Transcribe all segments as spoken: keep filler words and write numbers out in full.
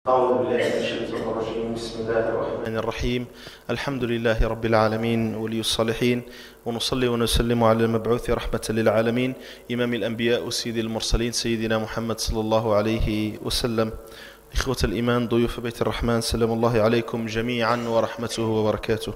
أعوذ بالله من الشيطان الرجيم. بسم الله الرحمن الرحيم. الحمد لله رب العالمين ولي الصالحين، ونصلي ونسلم على المبعوث رحمة للعالمين إمام الأنبياء وسيد المرسلين سيدنا محمد صلى الله عليه وسلم. إخوة الإيمان، ضيوف بيت الرحمن، سلام الله عليكم جميعا ورحمته وبركاته.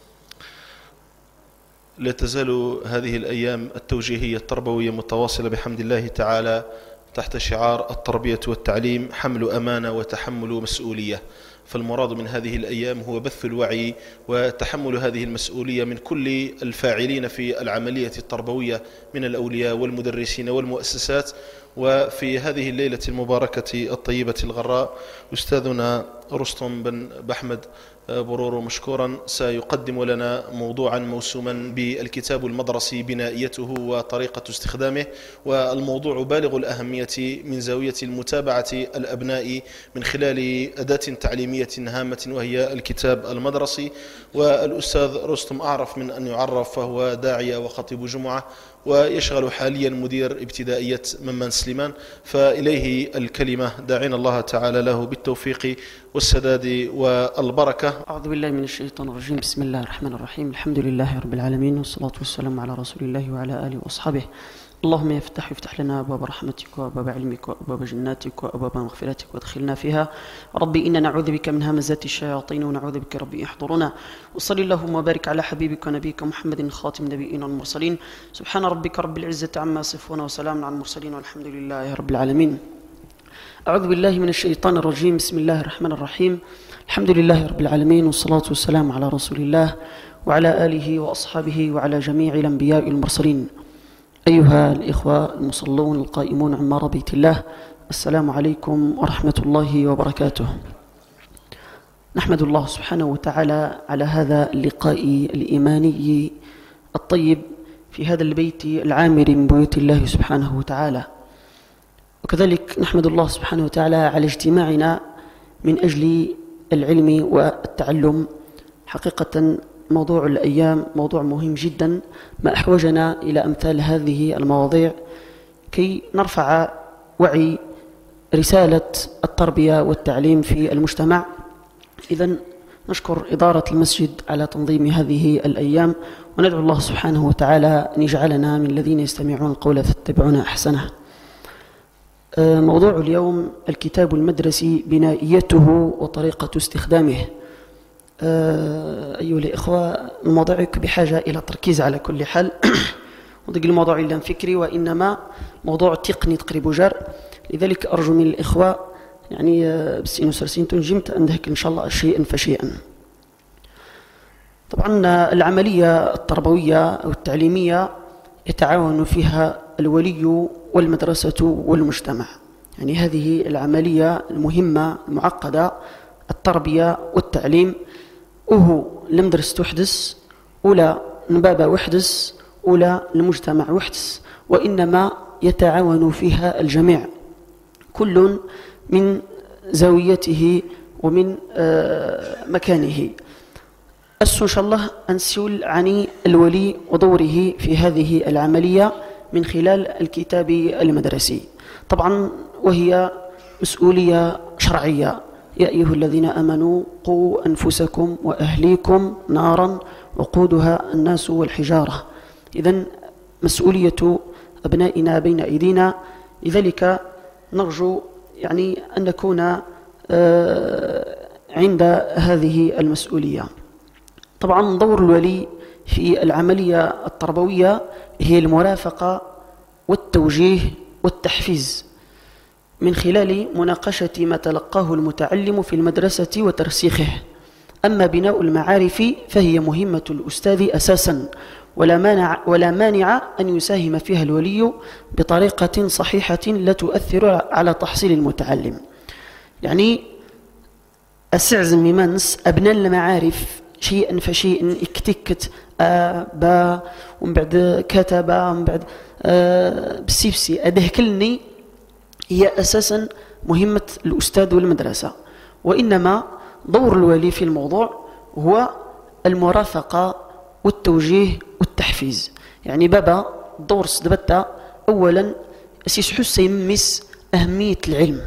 لا تزال هذه الأيام التوجيهية التربوية متواصلة بحمد الله تعالى تحت شعار التربية والتعليم، حمل أمانة وتحمل مسؤولية. فالمراد من هذه الأيام هو بث الوعي وتحمل هذه المسؤولية من كل الفاعلين في العملية التربوية من الأولياء والمدرسين والمؤسسات. وفي هذه الليلة المباركة الطيبة الغراء أستاذنا رستم بن بحمد برورو مشكورا سيقدم لنا موضوعا موسوما بالكتاب المدرسي، بنائيته وطريقة استخدامه. والموضوع بالغ الأهمية من زاوية المتابعة الأبناء من خلال أداة تعليمية هامة وهي الكتاب المدرسي. والأستاذ رستم أعرف من أن يعرف، فهو داعية وخطيب جمعة، ويشغل حاليا مدير ابتدائية ممان سليمان، فإليه الكلمة داعين الله تعالى له بالتوفيق والسداد والبركة. أعوذ بالله من الشيطان الرجيم. بسم الله الرحمن الرحيم. الحمد لله رب العالمين، والصلاة والسلام على رسول الله وعلى آله وأصحابه. اللهم يفتح يفتح لنا أبواب رحمتك وأبواب علمك وأبواب جناتك وأبواب مغفرتك وادخلنا فيها. ربي إنا نعوذ بك من همزات الشياطين ونعوذ بك ربي يحضرنا. وصلي اللهم وبارك على حبيبك ونبيك محمد خاتم النبيين والمرسلين. سبحان ربك رب العزة عما يصفون وسلام على المرسلين والحمد لله رب العالمين. أعوذ بالله من الشيطان الرجيم. بسم الله الرحمن الرحيم. الحمد لله رب العالمين، والصلاة والسلام على رسول الله وعلى آله وأصحابه وعلى جميع الأنبياء والمرسلين. أيها الإخوة المصلون القائمون عمار بيت الله، السلام عليكم ورحمة الله وبركاته. نحمد الله سبحانه وتعالى على هذا اللقاء الإيماني الطيب في هذا البيت العامر من بيوت الله سبحانه وتعالى، وكذلك نحمد الله سبحانه وتعالى على اجتماعنا من أجل العلم والتعلم. حقيقة موضوع الأيام موضوع مهم جدا، ما أحوجنا إلى أمثال هذه المواضيع كي نرفع وعي رسالة التربية والتعليم في المجتمع. إذن نشكر إدارة المسجد على تنظيم هذه الأيام، وندعو الله سبحانه وتعالى أن يجعلنا من الذين يستمعون القول فيتبعون أحسنه. موضوع اليوم الكتاب المدرسي، بنائيته وطريقة استخدامه. أيها الإخوة، الموضوع بحاجة إلى تركيز على كل حال. وضق الموضوع إلا فكري، وإنما موضوع تقني تقريب جار. لذلك أرجو من الإخوة يعني بس إنه سرسين تنجمت عندك إن شاء الله شيئا فشيئا. طبعا العملية التربوية أو التعليمية يتعاون فيها الولي والمدرسة والمجتمع، يعني هذه العملية المهمة المعقدة، التربية والتعليم. وهو المدرسة تحدث، ولا نبابة وحدث، ولا المجتمع وحدث، وإنما يتعاون فيها الجميع، كل من زاويته ومن مكانه. أسو إن شاء الله أنسول عن الولي ودوره في هذه العملية من خلال الكتاب المدرسي. طبعا وهي مسؤولية شرعية. يا أيها الذين آمنوا قوا أنفسكم وأهليكم نارا وقودها الناس والحجارة. إذن مسؤولية أبنائنا بين أيدينا، لذلك نرجو يعني أن نكون عند هذه المسؤولية. طبعا دور الولي في العملية التربوية هي المرافقة والتوجيه والتحفيز من خلال مناقشة ما تلقاه المتعلم في المدرسة وترسيخه. أما بناء المعارف فهي مهمة الأستاذ أساسا، ولا مانع, ولا مانع أن يساهم فيها الولي بطريقة صحيحة لا تؤثر على تحصيل المتعلم. يعني السعز ممانس أبناء المعارف شيئا فشيئا اكتكت آه با ومن بعد كتب ومن بعد آه بسيبسي أدهكلني، هي أساسا مهمة الأستاذ والمدرسة. وإنما دور الولي في الموضوع هو المرافقة والتوجيه والتحفيز. يعني بابا دور صدبتا أولا أسيس حس يمس أهمية العلم،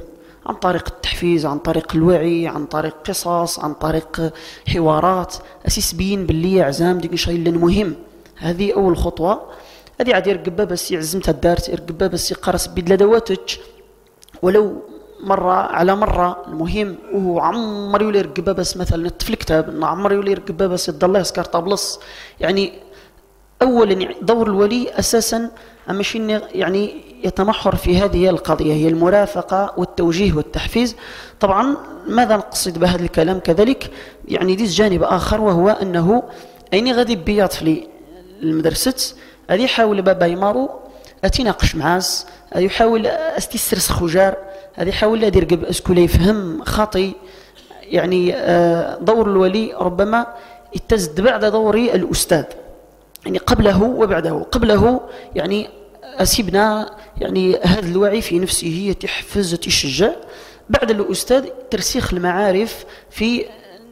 عن طريق التحفيز، عن طريق الوعي، عن طريق قصص، عن طريق حوارات، اسيس بين باللي عزام ديك شيء مهم. هذه اول خطوه. هذه عاد يرقبها بس يعزمتها الدارت، يرقبها بس يقرص بيد لدواتك ولو مرة على مرة. المهم وهو عمر يولي يرقبها بس مثلا الطفل كتاب، عمر يولي يرقبها بس يضل يسكر طابلص. يعني اولا يعني دور الولي اساسا ماشي يعني يتمحور في هذه القضية، هي المرافقة والتوجيه والتحفيز. طبعا ماذا نقصد بهذا الكلام كذلك؟ يعني ديس جانب آخر، وهو أنه أيني غادي بيا طفلي المدرسة غادي يحاول بابا يمارو أتناقش معاس، غادي يحاول أستيسرس خجار، غادي يحاول يدير قب اسكو لا يفهم خاطي. يعني دور الولي ربما يتزد بعد دور الأستاذ، يعني قبله وبعده. قبله يعني أسيبنا يعني هذا الوعي في نفسه يتحفز يتشجع، بعد الأستاذ ترسيخ المعارف في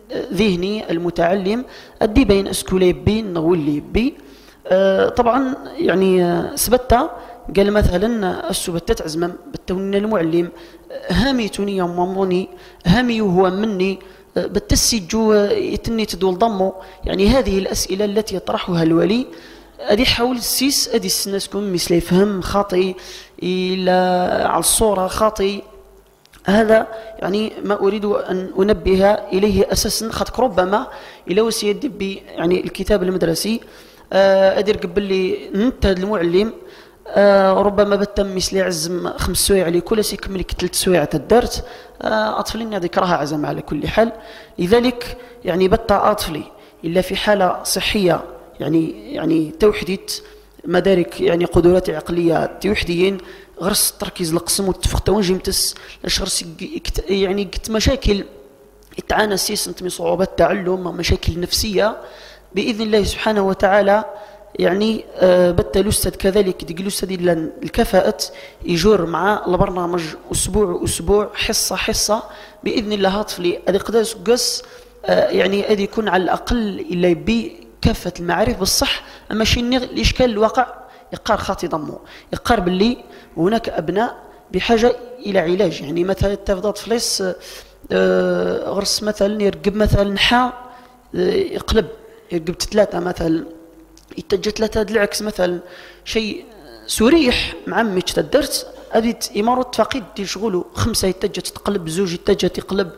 ذهني المتعلم، أدي بين أسكولي بين نغولي بي. آه طبعا يعني سبتا قال مثلا السبتات عزمم بتون المعلم هاميتوني يا ماموني هامي وهو مني بتسجو يتني تدول ضمه. يعني هذه الأسئلة التي يطرحها الولي أدي حاول السيس أدي السناسكم مثل يفهم خاطئ إلى على الصورة خاطئ. هذا يعني ما أريد أن أنبه إليه أساسا، خاطك ربما إلى وسيدي ب يعني الكتاب المدرسي أدير قبل لي ننتهد المعلم ربما بتم مثل عزم خمس سوايع على كل شيء كمل ثلاث سوايع تدرت أطفالي هذيك راها عزم على كل حال. لذلك يعني بتا أطفالي إلا في حالة صحية يعني يعني توحديت مدارك يعني قدرات عقليه توحديين غرس التركيز القسم والتفق توانجي متس غرس يعني قلت مشاكل تعانى سيس انت من صعوبات التعلم ومشاكل نفسيه باذن الله سبحانه وتعالى. يعني آه بتا الاستاذ كذلك ديك الاستاذ الكفاءه يجور مع البرنامج اسبوع اسبوع حصه حصه باذن الله. هاطفلي هذه قداس قص آه يعني هذه يكون على الاقل الا يبي كافة المعارف بالصح. أما شيء الإشكال الواقع يقار خاطي ضمه يقار باللي هناك أبناء بحاجة إلى علاج. يعني مثلا تفضل فليس آه غرس مثلا يرقب مثلا نحا آه يقلب يرقب ثلاثة مثلا يتجه ثلاثة العكس مثلا شيء سريح معمج تدرت أبيت إمارة تفاقيد يشغلوا خمسة يتجه تقلب زوج يتجه تقلب.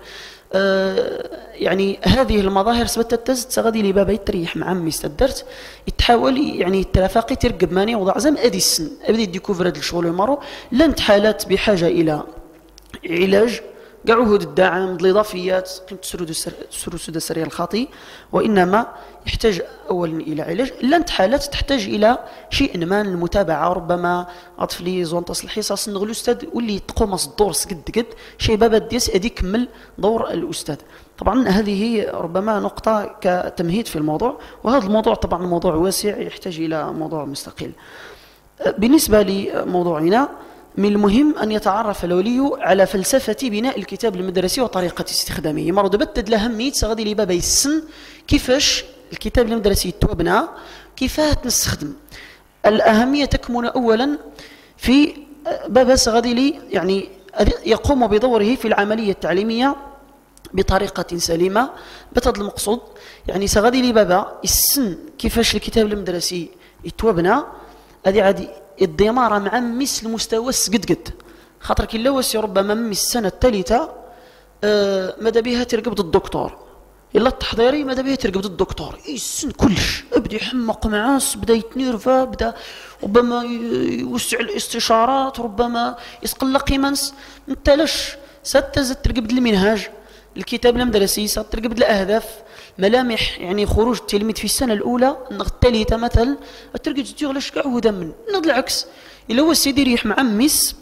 آه يعني هذه المظاهر سبتت تزد غادي لي بابا يتريح مع عمي استدرت يتحاول يعني الترافقي ترقب ماني وضع زم ادي السن ابدا ديكوفر هذا الشغل يمروا لن حالات بحاجه الى علاج كاع عهود الدعم الاضافيات قيمه السرود السريه الخاطي، وانما يحتاج اولا الى علاج. لن حالات تحتاج الى شيء ما المتابعه ربما اطفلي زونطاس الحصص نغلو الاستاذ واللي تقومص الدور قد قد شيء بابا ديس ادي كمل دور الاستاذ. طبعا هذه ربما نقطه كتمهيد في الموضوع، وهذا الموضوع طبعا موضوع واسع يحتاج الى موضوع مستقل. بالنسبه لموضوعنا من المهم أن يتعرف الولي على فلسفة بناء الكتاب المدرسي وطريقة استخدامه. مرة بدت لأهمية سغادي لي بابا يسن كيفاش الكتاب المدرسي يتوبنى كيفاه نستخدم. الأهمية تكمن أولا في بابا سغادي لي يعني يقوم بدوره في العملية التعليمية بطريقة سليمة. بتضل المقصود يعني سغادي لي بابا يسن كيفاش الكتاب المدرسي يتوبنى هذه عادي الدمارة مع مس المستوى قد قد خاطر كي لوس ربما مس السنة الثالثة آه ماذا بها ترقب الدكتور إلا التحضيري ماذا بها ترقب الدكتور يسن كلش ابدا يحمق معاس بدا يتنيرفا بدا ربما يوسع الاستشارات ربما يسقلق يمنس انت لاش ستزد ترقب المنهاج الكتاب المدرسي سترقب الأهداف ملامح يعني خروج التلميذ في السنة الأولى الثالثة مثلا ترقد تغلش كاع هو دم نض العكس إلا هو السيد يريح مع ميس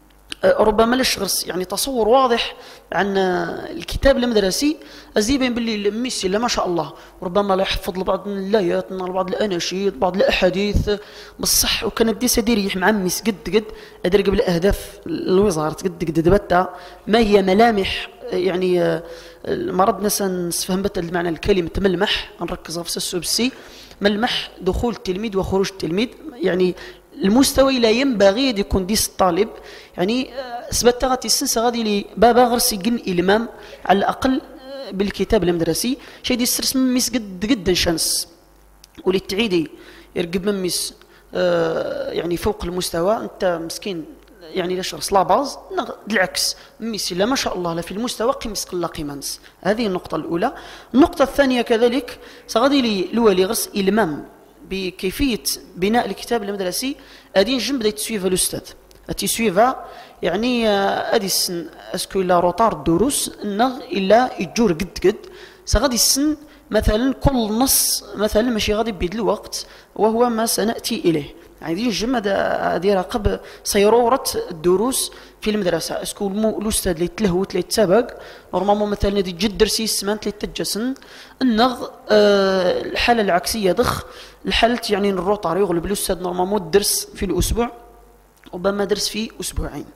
ربما لاش غرس يعني تصور واضح عن الكتاب المدرسي أزيبين باللي ميس إلا ما شاء الله ربما لا يحفظ لبعض الآيات بعض الأناشيد بعض الأحاديث بالصح وكان دي سيد يريح مع ميس قد قد أدرق بالأهداف الوزارة قد قد دبتا ما هي ملامح يعني مرض نسان نفهم بت المعنى الكلمة ملمح نركز في السبسي ملمح دخول التلميذ وخروج التلميذ يعني المستوى لا ينبغي أن يكون ديس الطالب يعني سبت غادي السنس غادي لي بابا غرس يقن إلمام على الأقل بالكتاب المدرسي شيء دي السرس مميس قد قد شانس ولي تعيدي يرقب مميس آه يعني فوق المستوى أنت مسكين يعني لاش رس لا باز بالعكس ميسي لا ما شاء الله لا في المستوى قيمس قلا قيمانس. هذه النقطة الأولى. النقطة الثانية كذلك سغادي لي الوالي غرس إلمام بكيفية بناء الكتاب المدرسي أدين جنب بدأ تسويفا الأستاذ أتي سويفا يعني أدي السن أسكو إلا روطار الدروس إنه إلا يجور قد قد سغادي السن مثلا كل نص مثلا ماشي غادي بيد الوقت وهو ما سنأتي إليه يعني جمد هذه راقب سيرورة الدروس في المدرسة اسكو الأستاذ اللي تلهوت اللي تسابق نورمالمون مثلا دي جد درسي سمانت اللي تجسن النغ أه الحالة العكسية ضخ الحالة يعني الروطار يغلب الأستاذ نورمالمون الدرس في الأسبوع ربما درس في أسبوعين.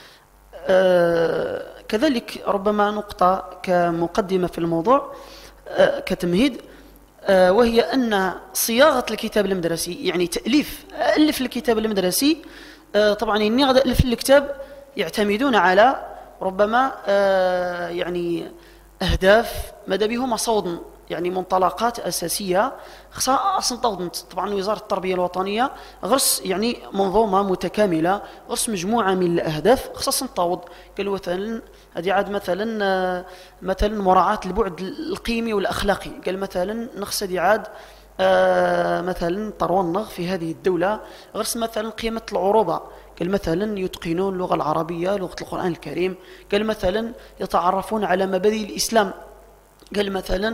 أه كذلك ربما نقطة كمقدمة في الموضوع أه كتمهيد أه وهي أن صياغة الكتاب المدرسي يعني تأليف ألف الكتاب المدرسي أه طبعا إني غدا ألف الكتاب يعتمدون على ربما أه يعني أهداف ماذا بهم صودا يعني منطلقات أساسية خصها أصلا توضنت طبعا وزارة التربية الوطنية غرس يعني منظومة متكاملة غرس مجموعة من الأهداف خصها توض قالوا مثلا هذه عاد مثلا مثلا مراعاة البعد القيمي والأخلاقي قال مثلا نقص هذه عاد آه مثلا ترونغ في هذه الدولة غرس مثلا قيمة العروبة قال مثلا يتقنون اللغة العربية لغة القرآن الكريم قال مثلا يتعرفون على مبادئ الإسلام قال مثلا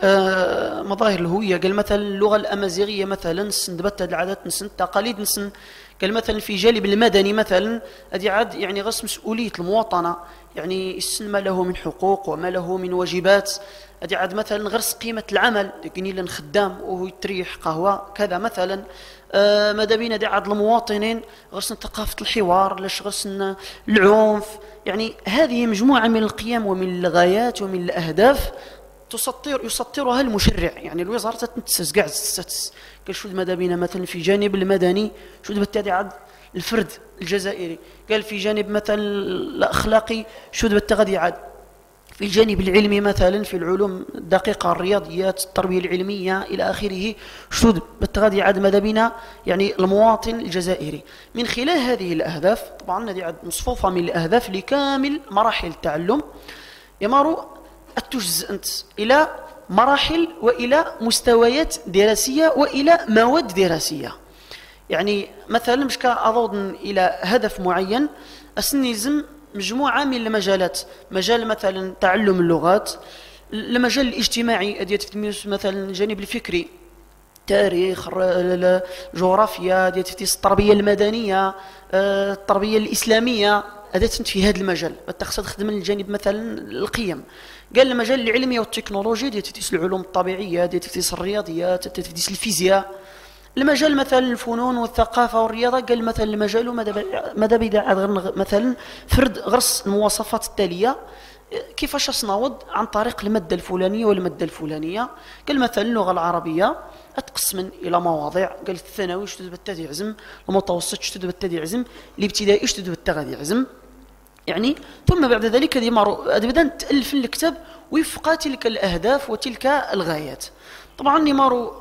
آه مظاهر الهوية قال مثلا اللغة الأمازيغية مثلا السندبت العادات نسن التقاليد نسن قال مثلا في جانب المدني مثلا هذه عاد يعني غرس مسؤولية المواطنة يعني السن ما له من حقوق وما له من واجبات هذه عاد مثلا غرس قيمة العمل يقني لنا خدام وهو يتريح قهوة كذا مثلا آه ماذا بينا دي عاد المواطنين غرسنا ثقافة الحوار لاش غرسنا العنف يعني هذه مجموعة من القيم ومن الغايات ومن الأهداف تسطر يسطرها المشرع يعني الوزارة تتنسس قاعد تتسس قال شو ماذا بينا مثلا في جانب المدني شو بالتالي عاد الفرد الجزائري قال في جانب مثلا الأخلاقي شو بالتغذي عاد في الجانب العلمي مثلا في العلوم الدقيقة الرياضيات التربية العلمية إلى آخره شو بالتغذي عاد ماذا بينا يعني المواطن الجزائري من خلال هذه الأهداف طبعا هذه عاد مصفوفة من الأهداف لكامل مراحل التعلم يمر التجزء أنت إلى مراحل وإلى مستويات دراسية وإلى مواد دراسية يعني مثلا مش كأضوض إلى هدف معين أسنلزم مجموعة من المجالات مجال مثلا تعلم اللغات المجال الاجتماعي أديت مثلا الجانب الفكري تاريخ الجغرافيا ديال التربية المدنية التربية الإسلامية أديت في هذا المجال تقصد تخدم الجانب مثلا القيم قال المجال العلمي والتكنولوجي ديال العلوم الطبيعية ديال الرياضيات ديال الفيزياء المجال مثلا الفنون والثقافة والرياضة قال مثلا المجال ماذا بدا مثلا فرد غرس المواصفات التالية كيفاش صناوض عن طريق المادة الفلانية والمادة الفلانية قال مثلا اللغة العربية أتقسم إلى مواضيع قال الثانوي شتد بالتالي عزم المتوسط شتد بالتالي عزم الابتدائي شتد بالتغذي عزم يعني ثم بعد ذلك هذه بدأ تألف الكتاب وفق تلك الأهداف وتلك الغايات. طبعا نمارو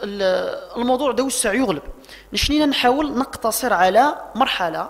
الموضوع ده وسع يغلب نشنينا نحاول نقتصر على مرحلة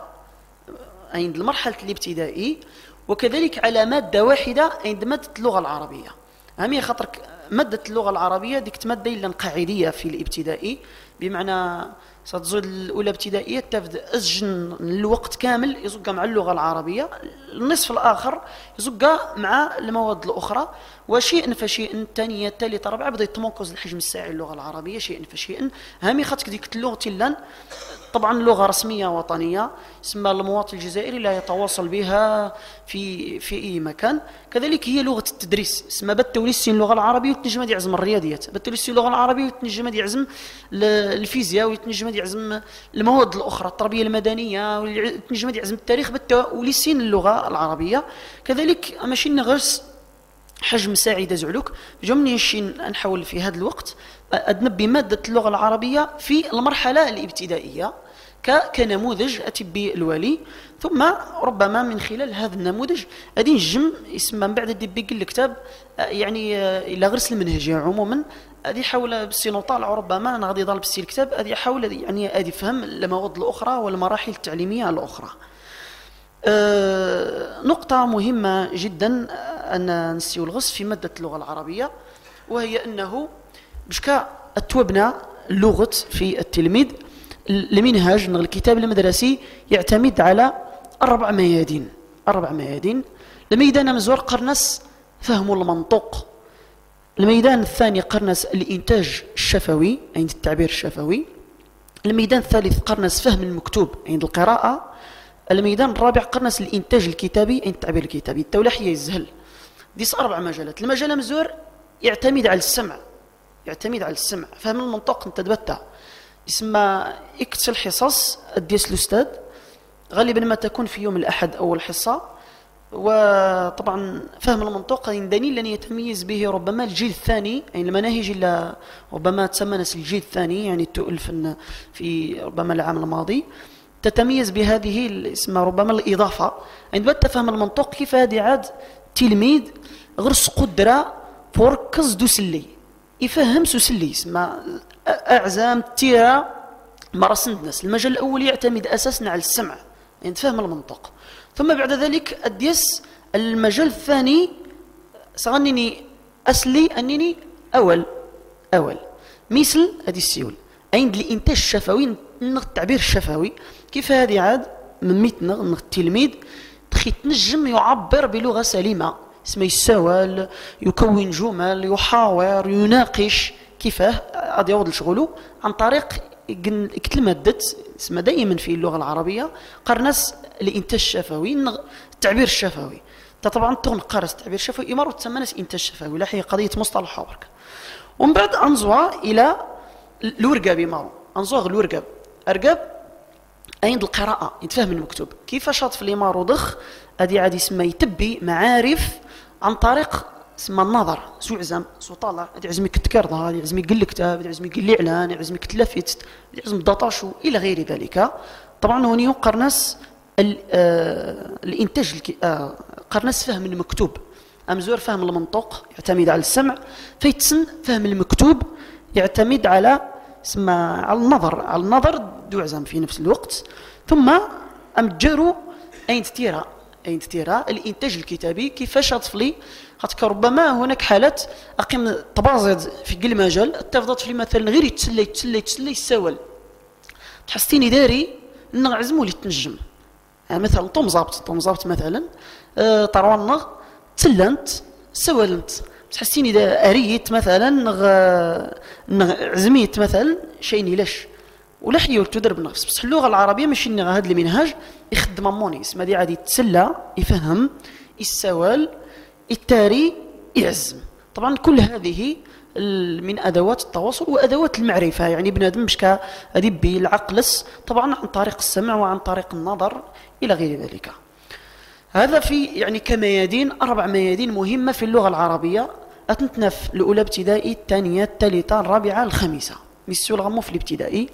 عند المرحلة الابتدائي وكذلك على مادة واحدة عند مادة اللغة العربية أهمية خاطر مادة اللغة العربية ديك مادة إلا قاعدية في الابتدائي بمعنى ستزول الأولى ابتدائية تفد أسجن الوقت كامل يزقى مع اللغة العربية النصف الآخر يزقى مع المواد الأخرى وشيء فشيء الثانية الثالثة الرابعة بدأ يتمركز الحجم الساعي اللغة العربية شيء فشيء هامي خاطك ديك اللغة تلان طبعا لغة رسمية وطنية اسمها المواطن الجزائري لا يتواصل بها في في أي مكان كذلك هي لغة التدريس اسمها بالتوليسي اللغة العربية وتنجم دي عزم الرياضيات بالتوليسي اللغة العربية وتنجم دي عزم الفيزياء وتنجم دي عزم المواد الأخرى التربية المدنية وتنجم دي عزم التاريخ بالتوليسي اللغة العربية كذلك ماشي نغرس حجم ساعدة زعلوك جمني الشين نحاول في هذا الوقت أدنب بمادة اللغة العربية في المرحلة الابتدائية كنموذج أتي بالوالي. ثم ربما من خلال هذا النموذج غادي نجم يسمى من بعد دي قال الكتاب يعني الى غرس المنهجيه عموما غادي يحاول بسي نطالع ربما انا غادي يضل بسي الكتاب غادي يحاول يعني غادي يفهم المواد الاخرى والمراحل التعليميه الاخرى. أه نقطه مهمه جدا ان نسيو الغص في ماده اللغه العربيه، وهي انه باش توبنا اللغه في التلميذ المنهاج الكتاب المدرسي يعتمد على أربع ميادين. أربع ميادين. الميدان مزور قرنس فهم المنطق، الميدان الثاني قرنس الإنتاج الشفوي عند التعبير الشفوي، الميدان الثالث قرنس فهم المكتوب عند القراءة، الميدان الرابع قرنس الإنتاج الكتابي عند التعبير الكتابي. التولحية يزهل ديس أربع مجالات. المجال مزور يعتمد على السمع، يعتمد على السمع فهم المنطق انت دبتها يسمى اكت الحصص ديس الأستاذ غالبا ما تكون في يوم الأحد أول حصة. وطبعا فهم المنطق دليل لن يتميز به ربما الجيل الثاني، يعني المناهج اللي ربما تسمنس الجيل الثاني يعني تؤلف في ربما العام الماضي تتميز بهذه اسمها ربما الإضافة. عندما تفهم المنطق كيف هذه عاد تلميذ غرس قدرة فوركز دوسلي يفهم سوسلي اسمها أعزام تيرا مرسند الناس. المجال الأول يعتمد أساسا على السمع يعني تفهم المنطق، ثم بعد ذلك أديس المجال الثاني سغنيني أسلي أنني أول أول مثل هذه السيول عند الإنتاج الشفوي التعبير الشفوي كيف هذه عاد من ميتنا التلميذ تخي تنجم يعبر بلغة سليمة اسمه يساول يكون جمل يحاور يناقش كيفاه غادي يعود لشغله عن طريق كلمة اسمها دائما في اللغة العربية قرنس الإنتاج الشفوي التعبير الشفوي. طبعا تغن قارس التعبير الشفوي إمارة تسمى ناس إنتاج شفوي لا هي قضية مصطلح برك. ومن بعد أنزوا إلى الورقاب إمارة أنزوا الورقاب أرقاب عند القراءة يتفهم المكتوب كيف شاط في الإمارة ضخ هذه عادي اسمها يتبي معارف عن طريق اسمها النظر سو عزم سو طالع هذا عزمك تكرضها هذا عزمك يقول الكتاب هذا عزمك يقول الاعلان هذا عزمك تلفت هذا عزم داطاشو الى غير ذلك. طبعا هوني قرنس الانتاج قرنس فهم المكتوب امزور فهم المنطق يعتمد على السمع فيتسن فهم المكتوب يعتمد على اسمها على النظر على النظر دو عزم في نفس الوقت. ثم امجروا اين تيرا اين تيرا الانتاج الكتابي كيفاش طفلي خاطر ربما هناك حالات اقيم تبازد في كل مجال تفضل في مثلا غير يتسلى يتسلى يتسلى يساول تحسيني داري ان عزموا لي تنجم يعني مثلا طوم زابط طوم زابط مثلا أه طرونا تسلنت سولنت تحسيني دا اريت مثلا نغ عزميت مثلا شيني لاش ولا حيول تدرب نفس بس اللغه العربيه ماشي ان هذا المنهاج يخدم موني اسمها دي عادي يتسلى يفهم يساول التاري يعزم. طبعا كل هذه من ادوات التواصل وادوات المعرفه يعني بنادم مش كهذه بالعقلس طبعا عن طريق السمع وعن طريق النظر الى غير ذلك. هذا في يعني كميادين اربع ميادين مهمه في اللغه العربيه اتنتنف الاولى ابتدائي الثانيه الثالثه الرابعه الخامسه ميسيو الغمو في الابتدائي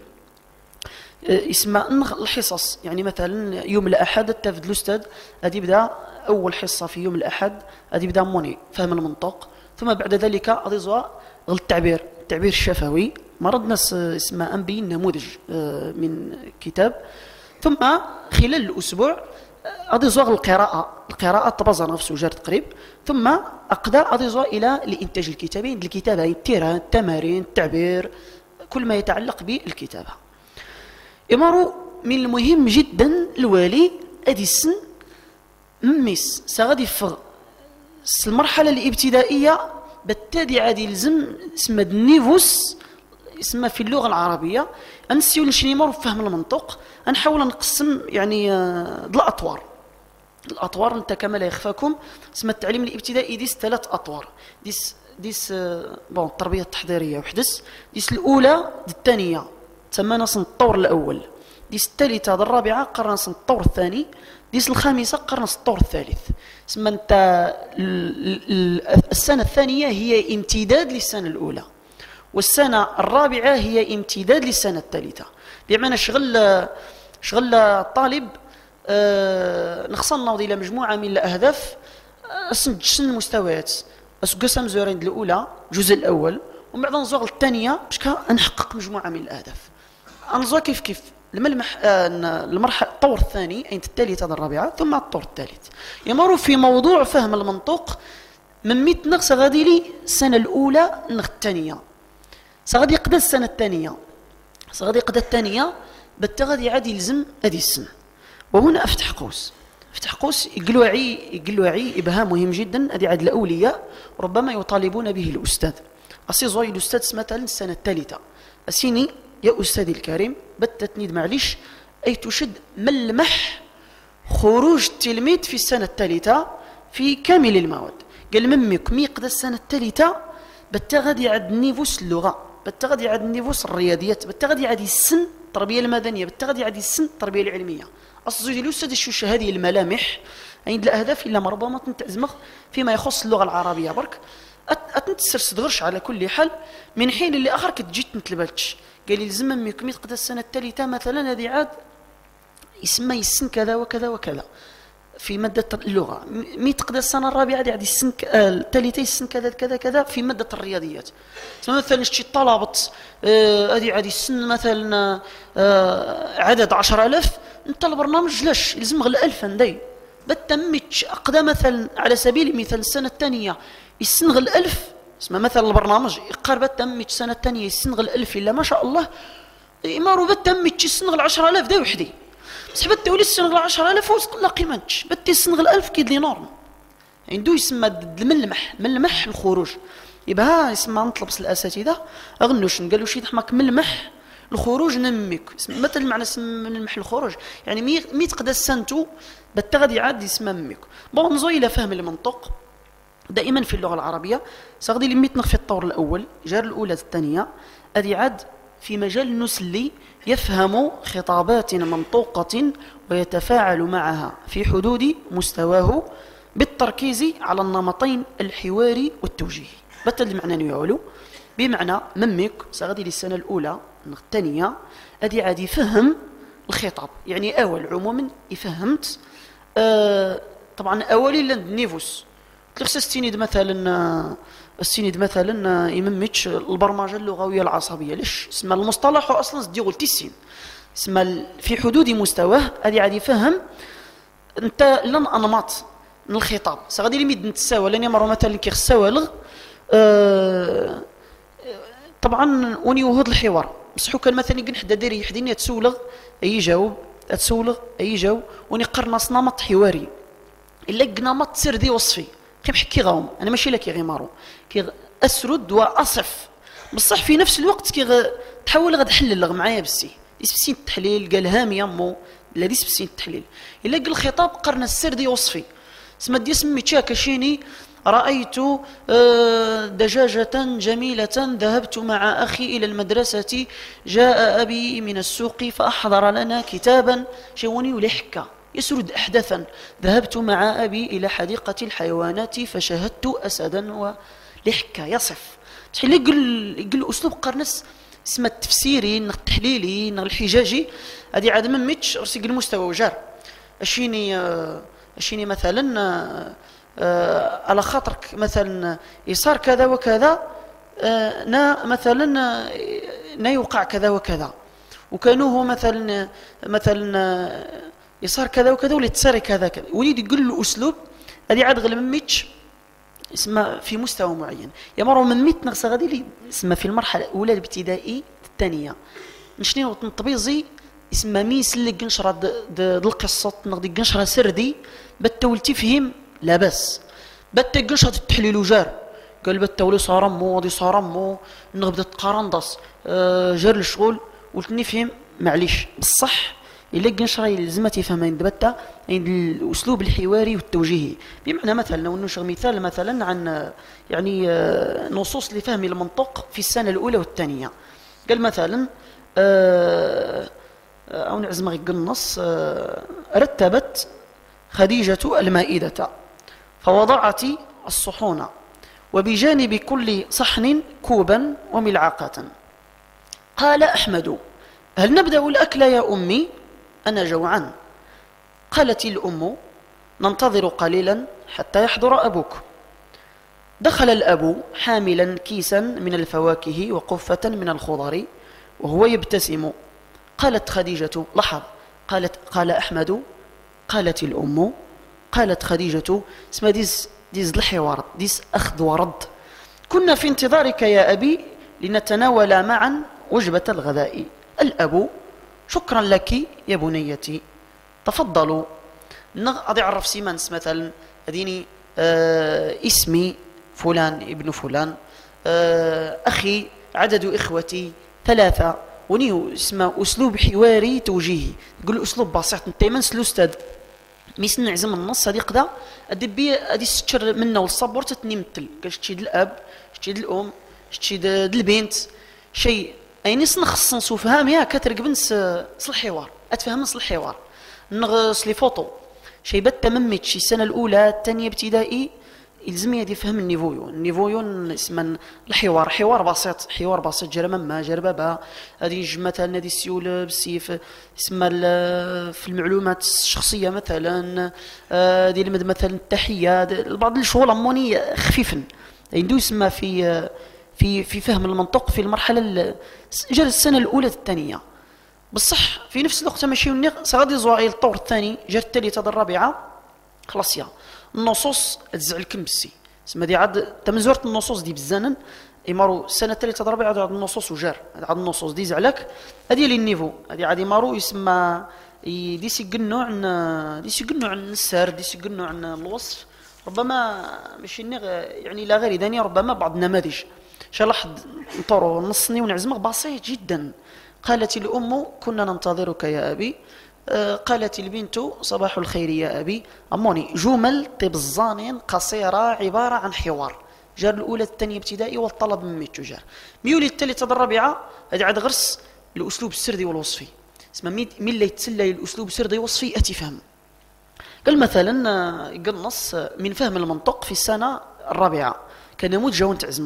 اسمها الحصص يعني مثلا يوم الاحد تفد الاستاذ غادي يبدا اول حصه في يوم الاحد غادي يبدا موني فهم المنطق ثم بعد ذلك غادي يزوا التعبير التعبير الشفوي مرض ناس اسمها انبي نموذج من كتاب ثم خلال الاسبوع غادي يزوا القراءه القراءه تبازر نفسه جار تقريب ثم اقدر غادي يزوا الى الانتاج الكتابي الكتابه التيران التمارين التعبير كل ما يتعلق بالكتابه. إمارو من المهم جدا الوالي أدي السن مميس سغادي فغ المرحلة الابتدائية بالتالي عادي يلزم اسمها النيفوس اسمها في اللغة العربية أنسيو لشنيمار فهم المنطق نحاول نقسم يعني الأطوار الأطوار أنت كما لا يخفاكم اسمها التعليم الابتدائي ديس ثلاث أطوار ديس ديس بون التربية التحضيرية وحدث ديس الأولى الثانية تسمى نص الطور الأول ديس الثالثة الرابعة قرنص الطور الثاني ديس الخامسة قرنص الطور الثالث اسمى أنت السنة الثانية هي امتداد للسنة الأولى والسنة الرابعة هي امتداد للسنة الثالثة بمعنى شغل شغل الطالب آه نخصنا نوض الى مجموعه من الاهداف اسنجسن المستويات اسقسم زورين الاولى الجزء الاول ومن بعد نزوغ الثانيه باش نحقق مجموعه من الاهداف. انزوغ كيف كيف الملمح آه المرحله الطور الثاني اين الثالثه الرابعه ثم الطور الثالث يمر في موضوع فهم المنطق من ميت نغس غادي لي السنه الاولى نغ الثانيه سغادي يقدا السنه الثانيه سغادي يقدا الثانيه بتا غادي عاد يلزم هذه السنه. وهنا افتح قوس افتح قوس يقلوا عي يقلوا عي ابهام مهم جدا هذه عاد الاولياء ربما يطالبون به الاستاذ اصي زوي الاستاذ مثلا السنه الثالثه اسيني يا استاذي الكريم بتتنيد معليش اي تشد ملمح خروج التلميذ في السنه الثالثه في كامل المواد. قال ممك مي يقدا السنه الثالثه بتا غادي عاد نيفوس اللغه بتا غادي عاد نيفوس الرياضيات بتا غادي عاد السن التربيه المدنيه بتا غادي عاد السن التربيه العلميه. اصل الاستاذ الشوش هذه الملامح عند الاهداف الا ربما تنتزمغ فيما يخص اللغه العربيه برك اتنتسر صدغرش على كل حال من حين اللي اخر كتجي تنتلبلتش. قال لي لازم ميك مي تقدا السنه الثالثه مثلا هذه عاد يسمى السن كذا وكذا وكذا في ماده اللغه مي تقدا السنه الرابعه هذه عاد السن الثالثه السن كذا كذا كذا في ماده الرياضيات. مثلا شي طلبت هذه آه عاد السن مثلا آه عدد عشرة آلاف انت البرنامج لاش لازم غير ألف ندي بتمتش اقدا مثلا على سبيل المثال السنه الثانيه السن غير ألف اسمها مثلا البرنامج يقارب تمت السنه الثانيه السن غير ألف الا ما شاء الله امارو بتمت السن غير عشرة آلاف دا وحدي بس بت ولي السن غير عشرة آلاف ولا قيمتش بت السن غير ألف كيد لي نورم عنده يسمى الملمح ملمح الخروج. يبقى ها يسمى نطلب الاساتذه اغنوش قالوا شي حماك ملمح الخروج نميك مثل معنى ملمح الخروج يعني مي مي تقدا السنتو بتا غادي عاد يسمى ميك. بون نزوي الى فهم المنطق دائما في اللغه العربيه سغدي لي ميتنغ في الطور الاول جار الاولى الثانيه ادي عاد في مجال نسلي يفهم خطابات منطوقه ويتفاعل معها في حدود مستواه بالتركيز على النمطين الحواري والتوجيهي. بطل المعنى يقولوا بمعنى ممك سغدي للسنه الاولى الثانيه ادي عاد يفهم الخطاب يعني اول عموما يفهمت آه طبعا اولي لنيفوس تلخص السينيد مثلا السينيد مثلا يممتش البرمجه اللغويه العصبيه ليش اسمها المصطلح اصلا ديال تيسين اسمها في حدود مستواه هذه عاد يفهم انت لن انماط من الخطاب سغادي لي ميد نتساوى لاني مره مثلا كيخساوالغ أه طبعا وني وهود الحوار بصحو كان مثلا يقول حدا داير يحديني تسولغ اي يجاوب تسولغ اي يجاوب وني قرناص نمط حواري الا نمط سردي وصفي كيف حكي غاوم انا ماشي لك غير مارو كي اسرد واصف بصح في نفس الوقت كي غ... تحاول غد حلل معايا بسي يسبسين التحليل قال هام يمو لا دي سبسين التحليل الا قال الخطاب قرن السردي وصفي اسمها دي سمي كشيني رأيت دجاجة جميلة ذهبت مع أخي إلى المدرسة جاء أبي من السوق فأحضر لنا كتابا شوني ولحكة يسرد أحداثا ذهبت مع أبي إلى حديقة الحيوانات فشاهدت أسدا ولحكة يصف تحلي يقول يقول أسلوب قرنس اسمه التفسيري التحليلي الحجاجي هذه عاد من ميتش رسي المستوى وجار أشيني أشيني مثلا آه على خاطرك مثلا يصار كذا وكذا آه نا مثلا نا يوقع كذا وكذا وكانوه مثلا مثلا يصار كذا وكذا ولا تصير كذا كذا وليد يقول له اسلوب هذه عاد غير ميتش اسمها في مستوى معين يمر من ميت نغص غادي لي اسمها في المرحله الاولى الابتدائي الثانيه نشني طبيزي اسمها ميس اللي قنشره القصه نغدي قنشره سردي بتولتي فهم لا بس بتا قنشره التحليل وجار قال بتا ولي صار مو ودي صار مو نبدا تقارنضس أه جار الشغل قلت نفهم معليش بصح الا قنشره لازمتي يفهم عند بتا عند الاسلوب الحواري والتوجيهي بمعنى مثلا لو نشر مثال مثلا عن يعني نصوص لفهم المنطق في السنه الاولى والثانيه قال مثلا أه أو نعزم غير النص أه رتبت خديجة المائدة فوضعت الصحون وبجانب كل صحن كوبا وملعقة قال أحمد هل نبدأ الأكل يا أمي أنا جوعان. قالت الأم: ننتظر قليلا حتى يحضر أبوك. دخل الأب حاملا كيسا من الفواكه وقفة من الخضر وهو يبتسم. قالت خديجة: لحظ. قالت قال أحمد: قالت الأم. قالت خديجة: اسمها ديس ديس الحوار، ديس أخذ ورد. كنا في انتظارك يا أبي لنتناول معا وجبة الغداء. الأب: شكرا لك يا بنيتي، تفضلوا. غادي يعرف سيمانس مثلا، هديني آه اسمي فلان ابن فلان، آه أخي عدد إخوتي ثلاثة، ونيو اسمه أسلوب حواري توجيهي. يقول أسلوب بسيط دائما الأستاذ ميسن نعزم النص هذه قدا ادبي هذه ستشر منه والصبر تتنمتل قالش تشي الاب تشي الام تشي البنت شيء ايني سنخص نسو فهم يا كترقبنس الحوار اتفهم الحوار نغس لي فوتو شي بات تممت شي السنه الاولى الثانيه ابتدائي يلزم يدي فهم النيفويو النيفويو اسمه الحوار حوار بسيط حوار بسيط جرى ماما جرى بابا هذه يجي مثلا هذه السيوله بالسيف اسمها في المعلومات الشخصيه مثلا هذه مثلا التحيه بعض الشغل اموني خفيفا عنده يسمى في في في فهم المنطق في المرحله جرى السنه الاولى الثانيه بصح في نفس الوقت ماشي غادي زوائل الطور الثاني جا الثالثه الرابعه خلاص يا النصوص تزعلكم بسي سما دي عاد تمزورت النصوص دي بزانا يمارو السنه الثالثه الرابعه عاد النصوص وجار عاد النصوص دي زعلك هذه لي النيفو هذه عاد يمارو يسمى دي سيقنو عن دي سيقنو عن السر دي سيقنو عن الوصف ربما ماشي يعني لا غير داني ربما بعض النماذج شا لاحظ نطورو نصني ونعزمه بسيط جدا. قالت الام: كنا ننتظرك يا ابي. قالت البنت: صباح الخير يا أبي. أموني جمل طبزانين قصيرة عبارة عن حوار جار الأولى الثانية ابتدائي والطلب من ميت جار ميولي الثالثة الرابعة هذه عاد غرس الأسلوب السردي والوصفي اسمه مين اللي يتسلى الأسلوب السردي والوصفي أتفهم. قال مثلا يقنص من فهم المنطق في السنة الرابعة كنموذج جوان تعزمه: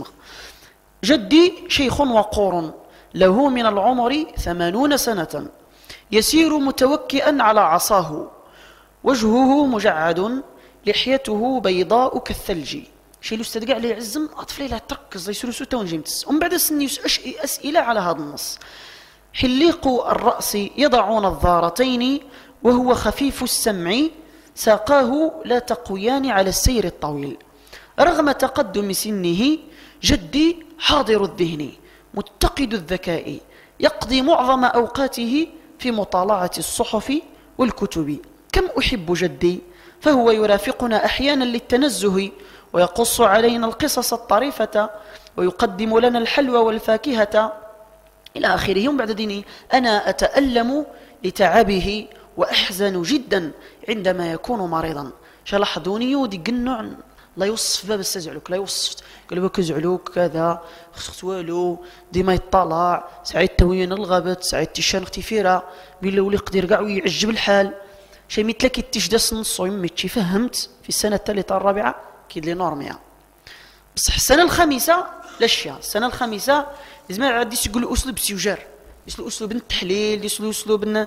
جدي شيخ وقور له من العمر ثمانون سنة يسير متوكئا على عصاه وجهه مجعد لحيته بيضاء كالثلج. شي الاستاذ كاع اللي يعزم اطفالي لا تركز يسولو سوتا ونجمتس ومن بعد سني اسئله على هذا النص. حليق الراس يضع نظارتين وهو خفيف السمع ساقاه لا تقويان على السير الطويل رغم تقدم سنه. جدي حاضر الذهن متقد الذكاء يقضي معظم اوقاته في مطالعة الصحف والكتب. كم أحب جدي فهو يرافقنا أحيانا للتنزه ويقص علينا القصص الطريفة ويقدم لنا الحلوى والفاكهة إلى آخره. يوم بعد ديني أنا أتألم لتعبه وأحزن جدا عندما يكون مريضا. شلاحظوني يودي قنوع لا يوصف باب استزعلوك لا يوصف قال بك زعلوك كذا خصت والو ديما يطلع ساعات توين الغابت ساعات تيشان اختفيرا بلا ولي قدير كاع ويعجب الحال شي مثلك تجدس نص يمتشي فهمت في السنه الثالثه الرابعه كيد لي نورميا. بصح السنه الخامسه لاشياء السنه الخامسه لازم عاد يقول اسلوب سيوجار ديس اسلوب التحليل ديس اسلوب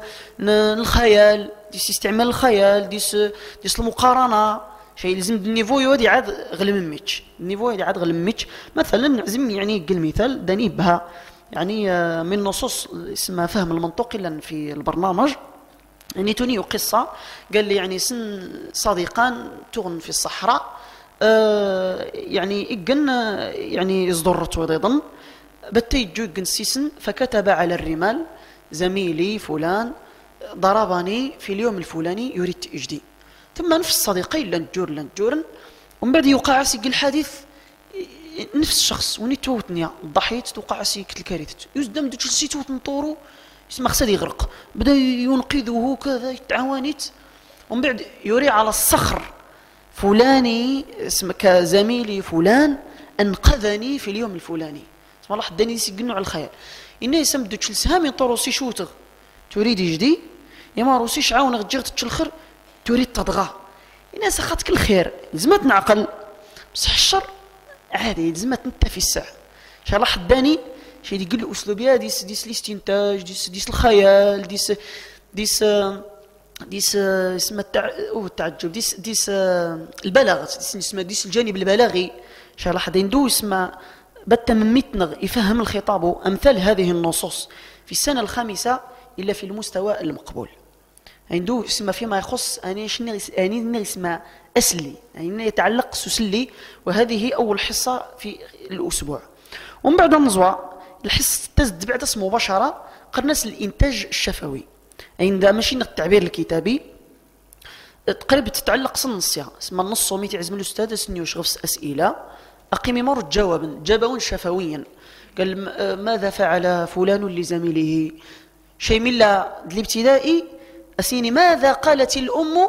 الخيال ديس استعمال الخيال ديس ديس المقارنه شيء لازم النيفو يودي عاد غلم ميتش النيفو يودي عاد غلم ميتش مثلا نعزم يعني قل مثال داني بها يعني من نصوص اسمها فهم المنطق لان في البرنامج يعني توني قصه قال لي يعني سن صديقان تغن في الصحراء آه يعني اجن يعني يصدر توضيضا بتي جوجن سيسن فكتب على الرمال: زميلي فلان ضربني في اليوم الفلاني يريد تأجدي. ثم نفس الصديقين لنجور لنجورن ومن بعد يوقع سيق الحديث نفس الشخص وني توتني ضحيت توقع سيك الكارثه يزدم دوك السيتوت نطورو يسمى خسد يغرق بدا ينقذه كذا يتعاونيت ومن بعد يوري على الصخر فلاني اسمك زميلي فلان انقذني في اليوم الفلاني اسمه الله حداني يسقنوا على الخيال إنه يسمى دوك السهام ينطورو سي شوتغ تريد يجدي يما روسيش عاون غتجيغ تشلخر تريد تضغى الناس اخذتك الخير لازم تنعقل بصح الشر عادي لازم تنتفي الساعه ان شاء الله حداني شي يقول الاسلوبيه ديس ديس الاستنتاج ديس ديس الخيال ديس ديس ديس اسمها التع... أوه التعجب ديس ديس البلاغ ديس اسمها ديس الجانب البلاغي شاء الله حدا يندو اسمها بت من متنغ يفهم الخطاب أمثال هذه النصوص في السنة الخامسة إلا في المستوى المقبول عنده اسمه فيما يخص أني شنو أني اسمه أسلي يعني يتعلق سسلي وهذه أول حصة في الأسبوع ومن بعد نزوى الحصة تزد بعد اسم مباشرة قرناس الإنتاج الشفوي عند ماشي التعبير الكتابي تقريبا تتعلق صن النصيحة اسمها النص وميت يعزم الأستاذ سنيو شغفس أسئلة أقيم مر جوابا جوابا شفويا قال ماذا فعل فلان لزميله شيء من الابتدائي أسيني ماذا قالت الأم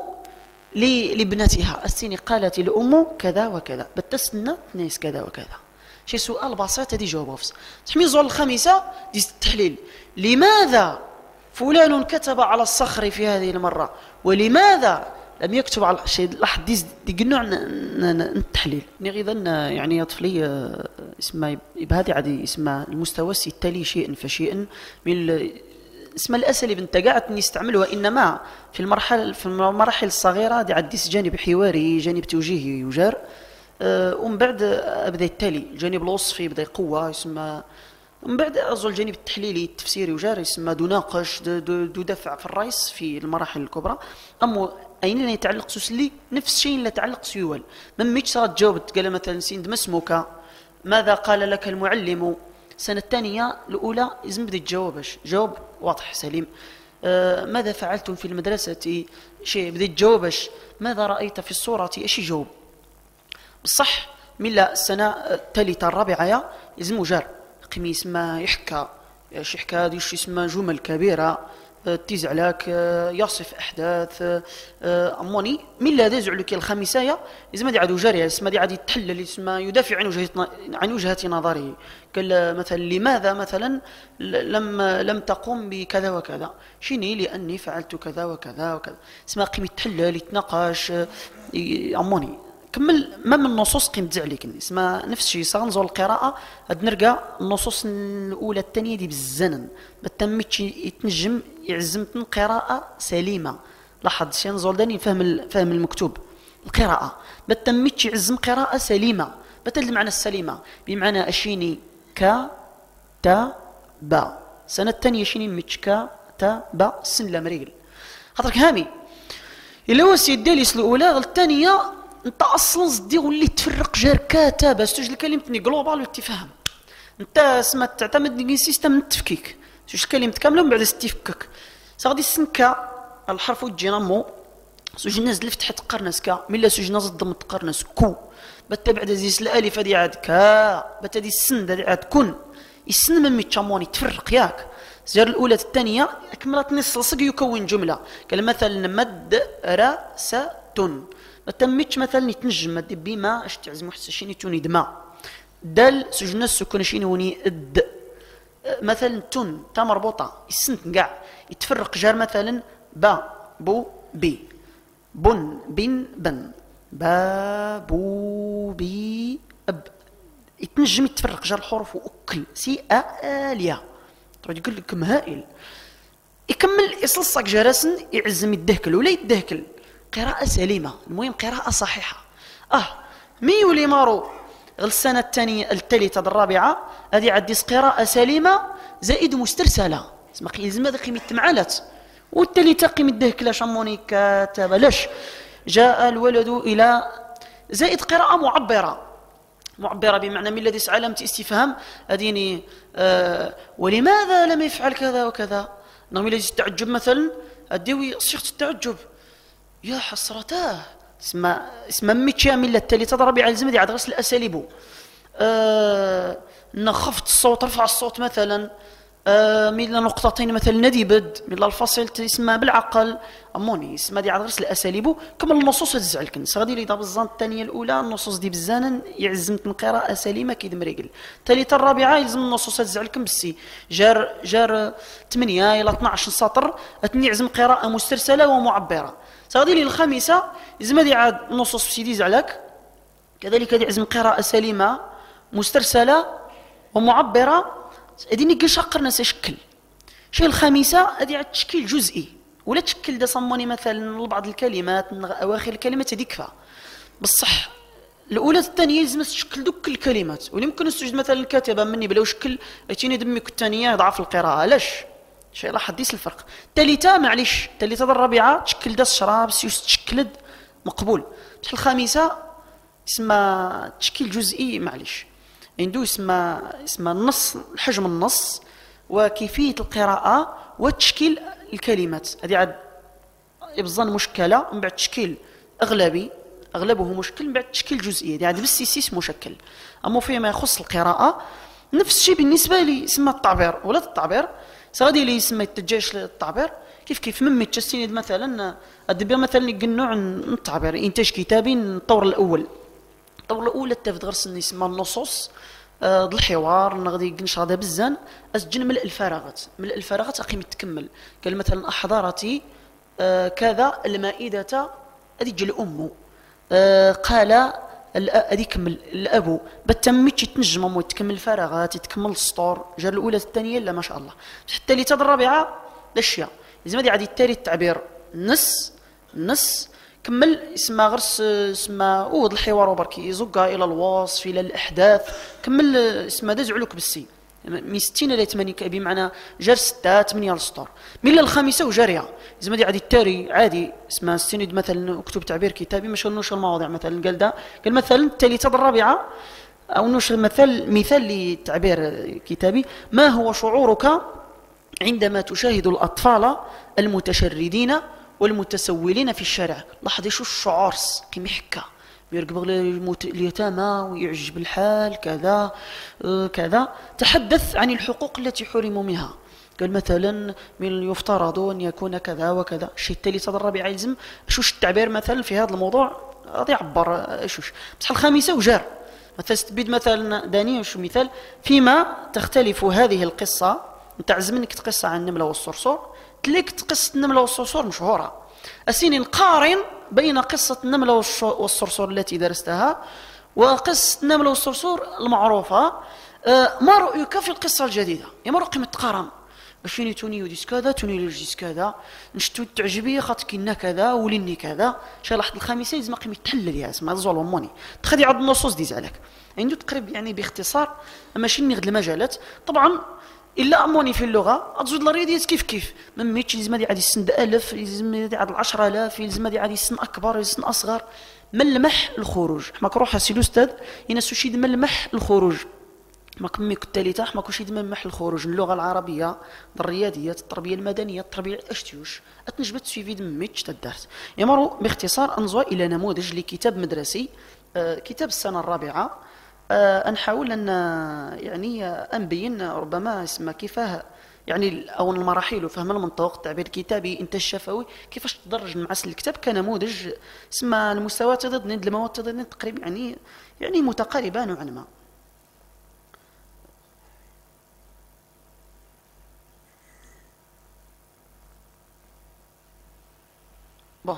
لابنتها أسيني قالت الأم كذا وكذا بتسنى ناس كذا وكذا شيء سؤال بسيط هذه جواب وفس تحميز الخامسة دي التحليل لماذا فلان كتب على الصخر في هذه المرة ولماذا لم يكتب على شيء لاحظ دي دي نوع التحليل نغيظا يعني يا طفلي اسمها بهذه عادي اسمها المستوى التالي شيئا فشيئا من اسم الاساليب انت قاعد نستعملها انما في المرحله في المراحل الصغيره دي عديس جانب حواري جانب توجيهي يجار أه ومن بعد بدا التالي الجانب الوصفي بدا قوه يسمى ومن بعد أظل الجانب التحليلي التفسيري وجار يسمى دو ناقش دو, دو, دو دفع في الرئيس في المراحل الكبرى أما أين يتعلق سوسلي نفس الشيء اللي يتعلق سيوال من ميتش صارت جاوبت قال مثلا سيند ما اسمك ماذا قال لك المعلم السنة الثانية الأولى لازم بدي تجاوبش جواب واضح سليم آه ماذا فعلتم في المدرسة شيء بدي تجاوبش ماذا رأيت في الصورة أشي جاوب بالصح من لا السنة الثالثة الرابعة لازم جار قميص ما يحكى ايش يحكى هذه شو اسمها جمل كبيره تزعلك يصف احداث اموني من لا يزعل لك الخامسايه لازم دي عاد جاريه اسمها دي عاد يتحلل اسمها يدافع عن وجهه عن وجهه نظره قال مثلا لماذا مثلا لم لم تقم بكذا وكذا شيني لاني فعلت كذا وكذا وكذا اسمها قيمه تحلل يتناقش اموني كمل ما من النصوص قيم تزعلك اسمها نفس الشيء صار نزول القراءه هاد نرجع النصوص الاولى الثانيه دي بالزنن ما تمتش يتنجم يعزمتن قراءه سليمه لاحظ شي نزول داني فهم فهم المكتوب القراءه ما تمتش يعزم قراءه سليمه بتل المعنى السليمه بمعنى اشيني ك تا با السنه الثانيه شيني متش ك تا با سن لامريل خاطرك هامي الا هو سيد داليس الاولى الثانيه انت اصلا صدي واللي تفرق جار كاتبه استوجد كلمتني جلوبال وتفهم انت سمات تعتمد على سيستم التفكيك شوش كلمه كامله ومن بعد تفكك صغدي السنكا الحرف والجينامو سوج نازل فتحت قرنس كا ملا سوج نازل ضم قرنس كو بتبع ديس الالف هذه عاد كا بتدي السن هذه عاد كن السن من ميتشاموني تفرق ياك الزر الاولى الثانيه كملت نص لصق يكون جمله قال مثلا مدرسه ما تمتش مثلا يتنجم مد بما اش تعزم حتى شيني توني دما دال سجن السكون شيني وني اد مثلا تن تا مربوطه السنت كاع يتفرق جار مثلا با بو بي بن بن بن با بو بي اب يتنجم يتفرق جار الحروف واكل سي اليا تقعد يقول لكم هائل يكمل يصلصك جراسن يعزم يدهكل ولا يدهكل قراءة سليمة المهم قراءة صحيحة اه مي ولي مارو السنة الثانية الثالثة الرابعة هذه عديس قراءة سليمة زائد مسترسلة اسمها قيزمة ذا قيمة تمعالات والثالثة قيمة دهك لا شموني كاتب لش جاء الولد إلى زائد قراءة معبرة معبرة بمعنى من الذي علامة استفهام هذيني آه ولماذا لم يفعل كذا وكذا نعم الذي تعجب مثلا أديوي صيغة التعجب يا حسرتاه اسمها اسمها ميتشا من الثالثه الرابعه الزمدي عاد غسل الاساليب آه نخفض الصوت رفع الصوت مثلا آه من نقطتين مثلا نديبد من الفصل اسمها بالعقل اموني اسمها دي عاد غسل الاساليب كما النصوص تزعلك غادي لي بالزان الثانيه الاولى النصوص دي بزانا يعزمت قراءه سليمه كيد مريقل الثالثه الرابعه يلزم النصوص تزعلكم بسي جار جار ثمانية الى اثناش سطر اتني يعزم قراءه مسترسله ومعبره صغدي لي الخامسة لازم هذه عاد نصوص سيدي زعلك كذلك هذه عزم قراءة سليمة مسترسلة ومعبرة هذه نقش قرنا شكل شيء الخامسة هذه عاد تشكيل جزئي ولا تشكل دا صموني مثلا بعض الكلمات اواخر الكلمات هذيك كفا بصح الاولى الثانيه لازم تشكل دوك الكلمات. ولا يمكن نسجد مثلا الكاتبه مني بلا شكل عيتيني دمك الثانيه ضعف القراءه علاش شي راح حديث الفرق. الثالثه معليش الثالثه الرابعه تشكل دا الشراب سيوس تشكلد مقبول. بصح الخامسه اسمها تشكيل جزئي معليش عنده اسمها اسمها النص الحجم النص وكيفيه القراءه وتشكيل الكلمات. هذه عاد يبظن مشكله من بعد تشكيل اغلبي اغلبه مشكل من بعد تشكيل جزئي هذه عاد بالسيسيس مشكل. اما فيما يخص القراءه نفس الشيء بالنسبه لي يسمى التعبير ولا التعبير سغادي لي يسمى يتجاش للتعبير كيف كيف ممي تشستيني مثلا ادبي مثلا يقنوع التعبير انتاج كتابي الطور الاول الطور الاول تفد غرس يسمى النصوص آه الحوار نغادي يقنش هذا بزان اسجن ملء الفراغات ملء الفراغات اقيم تكمل قال مثلا احضرتي آه كذا المائده هذه جل امه آه قال هذه كمل الابو بتميت تنجم مو تكمل الفراغات تكمل السطور جا الاولى الثانيه لا ما شاء الله. حتى الثالثه الرابعه الاشياء لازم هذه عادي التالي التعبير نص نص كمل اسمها غرس اسمها اود الحوار وبركي يزقها الى الوصف الى الاحداث كمل اسمها داز علوك بالسي من ستين الى ثمانين بمعنى جار ستة ثمانية السطور من الخامسه وجاريه لازم هذه عادي التالي عادي اسمها استند مثلا اكتب تعبير كتابي مش نوش المواضيع مثلا قال ده قال مثلا الثالثه الرابعه او نوش مثال مثال لتعبير كتابي ما هو شعورك عندما تشاهد الاطفال المتشردين والمتسولين في الشارع. لاحظ شو الشعور كيما يحكى يرقب اليتامى ويعجب الحال كذا آه كذا. تحدث عن الحقوق التي حرموا منها قال مثلا من يفترض ان يكون كذا وكذا. الشيء الثالث الرابع يلزم شوش التعبير مثلا في هذا الموضوع غادي يعبر شوش. بصح الخامسه وجار مثلا تبيد مثلا داني شو مثال فيما تختلف هذه القصه انت عزمنك تقص عن النمله والصرصور تليك تقص النمله والصرصور مشهوره اسيني نقارن بين قصه النمله والصرصور التي درستها وقصه النمله والصرصور المعروفه. أه ما رايك في القصه الجديده يا ما رقم تقارن باشيني توني وديس كذا توني لجيس كذا نشتو تعجبي خاطر كنا كذا وليني كذا شي لاحظ الخامسه لازم قيمه تحلل يا اسمع زولموني تخدي عاد النصوص ديز عليك عنده تقريب يعني باختصار ماشي نغد المجالات طبعا الا اموني في اللغه اتزود الرياضيات كيف كيف ما ميتش لازم هذه عاد السن ألف لازم هذه عاد عشرة آلاف لازم هذه عاد السن اكبر السن اصغر ملمح الخروج حماك روح سي الاستاذ ينسو شي ملمح الخروج ما كمي الثالثه حماك شي ملمح الخروج اللغه العربيه الرياضيات التربيه المدنيه التربيه اشتيوش اتنجبت سويفي ميتش تدارت يمر باختصار انظر الى نموذج لكتاب مدرسي آه كتاب السنه الرابعه أه نحاول أن يعني أنبين ربما اسمه كيفاه يعني أو المراحل وفهم المنطق التعبير الكتابي إنتاج شفوي كيفاش تدرج مع الكتاب كنموذج اسمه المستويات ضد المواد ضد تقريبا يعني يعني متقاربة نوعا ما. بون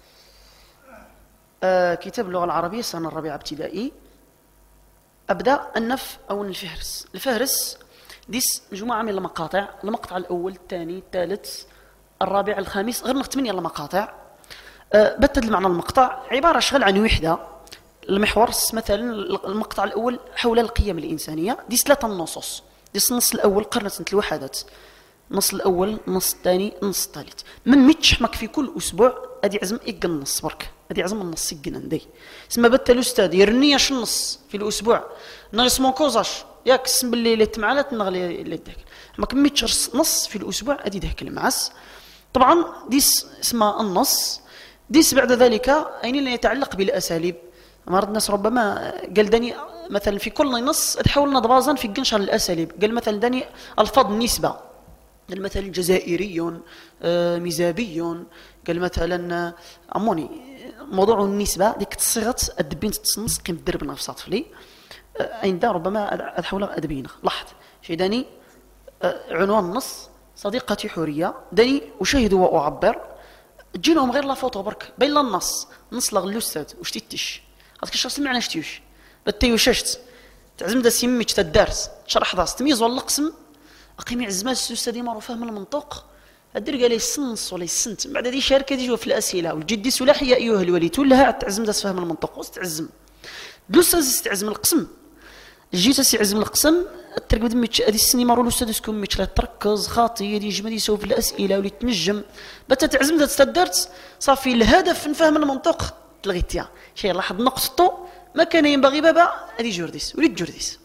أه كتاب اللغة العربية السنة الرابعة ابتدائي. أبدأ النف أو الفهرس. الفهرس ديس مجموعة من المقاطع المقطع الأول الثاني الثالث الرابع الخامس غير نختمين يلا مقاطع أه بتد المعنى المقطع عبارة شغل عن وحدة المحور مثلا المقطع الأول حول القيم الإنسانية ديس ثلاثة النصوص ديس النص الأول قرنة الوحدات النص الأول النص الثاني النص الثالث من ميتش حمك في كل أسبوع أدي عزم يقن النص برك أدي عزم النص يقن عندي اسمه بت الأستاذ يرنيش النص في الأسبوع ناقص مونكوزاش ياك اسم باللي اللي تمعلت نغلي اللي داك حمك ميتش نص في الأسبوع أدي داك المعس. طبعا ديس اسمه النص ديس بعد ذلك أين اللي يتعلق بالأساليب مرض الناس ربما قال داني مثلا في كل نص تحاول نضبازا في قنشر الأساليب قال مثلا داني الفاظ النسبة قال مثلا جزائري آه مزابي قال مثلا عموني موضوع النسبة ديك الصيغة الدبين تتصنص قيم الدرب نفس طفلي آه عند ربما أتحول أدبينا لاحظ شي داني آه عنوان النص صديقتي حورية داني أشاهد وأعبر تجينهم غير لا فوتو برك بين النص نص لغ الأستاذ وش تيتش هذاك الشخص المعنى شتيوش بتيوششت تعزم دا سيميتش تدارس تشرح داس تميز ولا قسم أقيم عزمات الأستاذ يمر فهم المنطق الدري قال يسنص ولا يسنت بعد هذه شاركه يجوا في الاسئله والجدي سلاح يا ايها الولي تولها تعزم داس فهم المنطق واستعزم دوس استعزم القسم جيت استعزم القسم الترك بدا ميتش هذه السينما رولو استاذ سكون ميتش لا تركز خاطي يدي يجمد يسوي في الاسئله ولي تنجم بتا تعزم دات استدرت صافي الهدف نفهم المنطق تلغيتيا شي لاحظ نقطته ما كان ينبغي بابا هذه جورديس وليد جورديس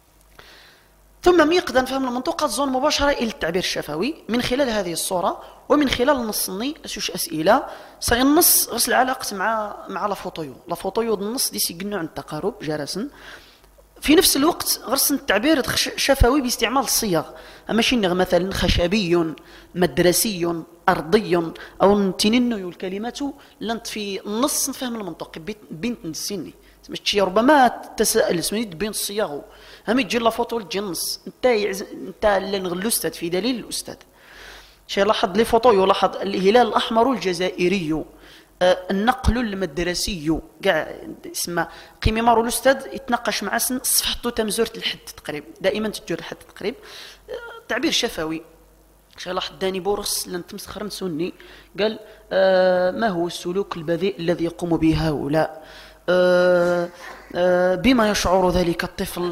ثم يقدر نفهم المنطق تزون مباشره الى التعبير الشفوي من خلال هذه الصوره ومن خلال النص الني اسوش اسئله صاي النص غسل علاقه مع مع لا فوتويو لا فوتويو النص دي سيقنو عن التقارب جرسا في نفس الوقت غرسن التعبير شفوي باستعمال الصيغ ماشي مثلا خشبي مدرسي ارضي او تنينو الكلمات لنت في النص نفهم المنطق بنت السني ماشي ربما تساءل اسمني بين الصياغ هم يجي لا فوتو تجي النص انت يعز... انت اللي نغلو الاستاذ في دليل الاستاذ شي لاحظ لي فوتو يلاحظ الهلال الاحمر الجزائري آه النقل المدرسي كاع اسمه قيمي مارو الاستاذ يتناقش مع سن صفحته تمزورت الحد تقريب دائما تجور الحد تقريب آه تعبير شفوي شي لاحظ داني بورس لن تمسخر سني قال آه ما هو السلوك البذيء الذي يقوم به هؤلاء آه آه بما يشعر ذلك الطفل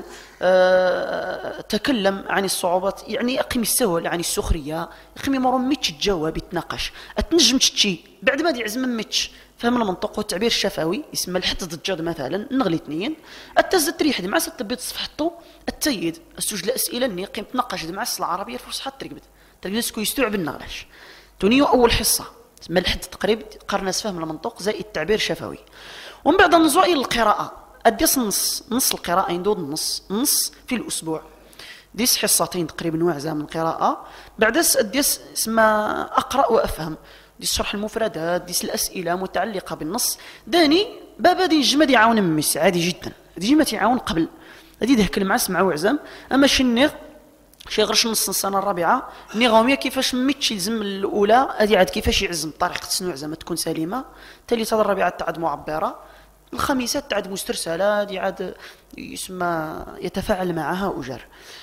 آه تكلم عن الصعوبات يعني أقيم السهل عن السخرية أقيم مرة ميتش تجاوب يتناقش أتنجم تشي بعد ما يعزم ميتش فهم المنطق والتعبير الشفوي اسمه الحد ضجاد مثلا نغلي اثنين التزد تريح مع ستبيت صفحته التيد استوجد الأسئلة اني قيم تناقش مع السلة العربية الفصحى ترقبت ترقبت سكو يستوعب النغلاش تونيو أول حصة اسمها الحد تقريب قرناس فهم المنطق زائد التعبير الشفوي ومن بعد نزوء الى القراءه اديس نص نص القراءه يندود النص نص في الاسبوع ديس حصتين تقريبا واعزه من القراءه بعدس اديس اسمها اقرا وافهم ديس شرح المفردات ديس الاسئله متعلقه بالنص داني بابا دي جمد يعاون ميس عادي جدا دي جمد يعاون قبل هذه ذاك المعس مع وعزام اما شنيغ شي غرش نص السنه الرابعه نيغوميا كيفاش ميتش يلزم الاولى هذه عاد كيفاش يعزم طريقه السنوع زعما تكون سليمه الثالثه الرابعه تعد معبره الخميسات تعد مسترسله هذه عاد يسمى يتفاعل معها اجر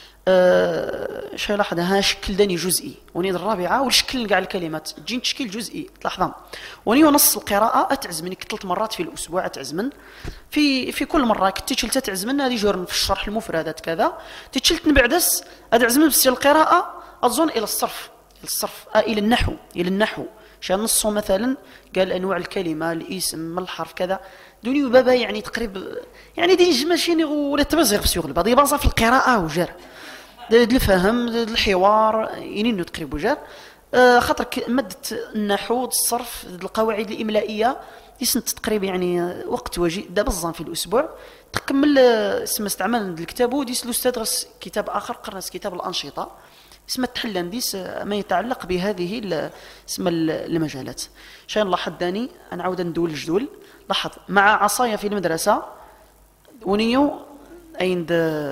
أه شي لاحظ ها شكل داني جزئي ونيد الرابعه والشكل كاع الكلمات تجي تشكيل جزئي تلاحظها وني نص القراءه اتعزمنك ثلاث مرات في الاسبوع اتعزمن في في كل مره كنت تشلت تعزمن هذه جور في الشرح المفردات كذا تشلت بعدس اتعزمن بس القراءه اظن الى الصرف الى الصرف آه الى النحو الى النحو شان نصه مثلا قال انواع الكلمه الاسم من الحرف كذا دوني بابا يعني تقريب يعني دي جمع شي ولا تبزغ في سوق البعض يبازا في القراءه وجر الفهم الحوار ينينو تقريبا جار آه خاطر ماده النحو الصرف القواعد الاملائيه يسنت تقريبا يعني وقت وجي دابا الظن في الاسبوع تكمل اسم استعمال الكتاب وديس الاستاذ غس كتاب اخر قرنس كتاب الانشطه اسم التحلم ديس ما يتعلق بهذه اسم المجالات شان لاحظ داني انا عاود ندول الجدول لاحظ مع عصايا في المدرسه ونيو عند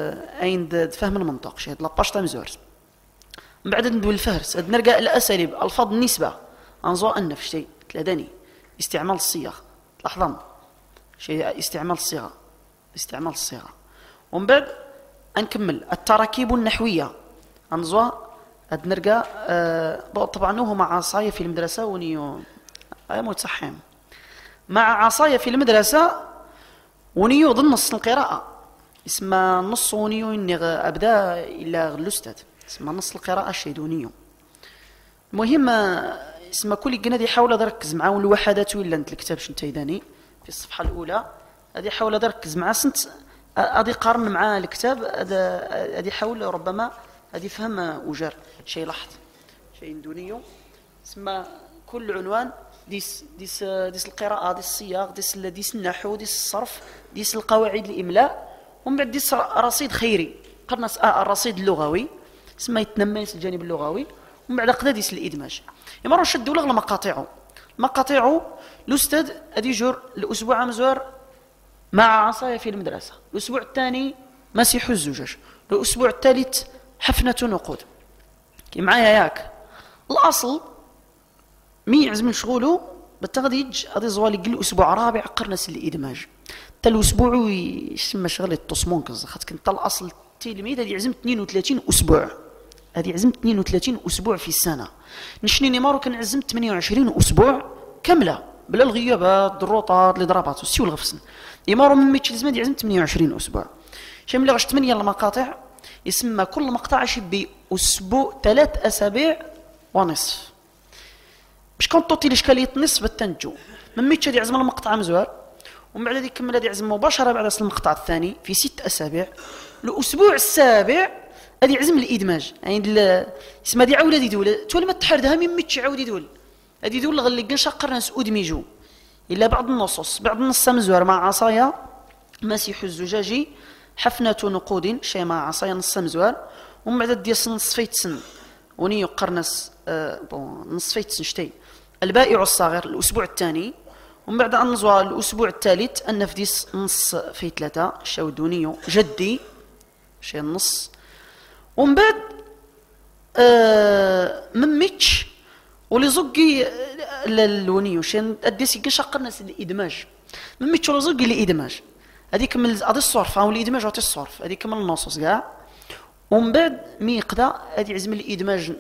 عند فهم المنطق شي هاد لاباج تاع مزورت من بعد ندوي الفهرس هاد نرجع الاساليب الفاظ النسبه انظر النفس شيء تلاداني استعمال الصيغ لاحظا شيء استعمال الصيغه استعمال الصيغه ومن بعد نكمل التراكيب النحويه انظر هاد نرجع آه طبعا هو مع عصايا في المدرسه ونيو اي متصحم مع عصايا في المدرسه ونيو ضمن نص القراءه اسمها نص ونيو اني ابدا الى الاستاذ اسمها نص القراءه الشيدونيو المهم اسمها كل قنادي يحاول يركز معاون الوحدات ولا انت الكتاب شنو تيداني في الصفحه الاولى هذه يحاول يركز مع سنت هذه قارن مع الكتاب هذه يحاول ربما هذه يفهم وجر شيء لاحظ شيء دونيو اسمها كل عنوان ديس ديس ديس القراءه ديس الصياغ ديس ديس النحو ديس الصرف ديس القواعد الاملاء ومن بعد ديس رصيد خيري قرنا الرصيد اللغوي اسمه يتنمى الجانب اللغوي ومن بعد قدا ديس الادماج يمر شدوا لغ مقاطعه مقاطعه الاستاذ ادي جور الاسبوع مزور مع عصايا في المدرسه الاسبوع الثاني مسيح الزجاج الاسبوع الثالث حفنه نقود كي معايا ياك الاصل مي يعزم شغله بالتغديج هذه زوالي قل اسبوع رابع قرنس الادماج حتى الاسبوع يسمى شغله التصمون كز خاطر كنت الاصل التلميذ هذا يعزم اثنين وثلاثين اسبوع هذه عزمت اثنين وثلاثين أسبوع في السنة. نشني نيمارو كان عزمت ثمانية وعشرين أسبوع كاملة بلا الغيابات الضروطات الإضرابات والسيو الغفصن. إمارو من ميتش الزمان عزمت ثمانية وعشرين أسبوع. شامل غش ثمانية المقاطع يسمى كل مقطع شي بأسبوع ثلاث أسابيع ونصف. باش كنطوطي الإشكالية نصف التنجو من ميتش هذه عزم المقطع مزوار ومن بعد هذه كمل هذه عزم مباشرة بعد أصل المقطع الثاني في ست أسابيع. الأسبوع السابع هذه عزم الإدماج يعني اسمها دي عاولة دي دول تولي ما تحردها من ميتش عاود يدول هذه دول غلي نشقر ناس أدمجوا إلا بعض النصوص بعض النص مزوار مع عصايا مسيح الزجاجي حفنة نقود شي مع عصايا نص مزوار ومن بعد ديال نصفيت سن وني يقرنس آه بون نصفيت سن شتي البائع الصغير الأسبوع الثاني ومن بعد النزوة الأسبوع الثالث النفديس نص في ثلاثة شاودونيو جدي شي النص ومن بعد آه من ميتش ولي زوجي للونيو شين اديسي كشق الناس الادماج من ميتش ولي زوجي الادماج هذيك من هذه الصرف او الادماج وتي الصرف هذيك من النصوص كاع ومن بعد مي يقدا هذه عزم الادماج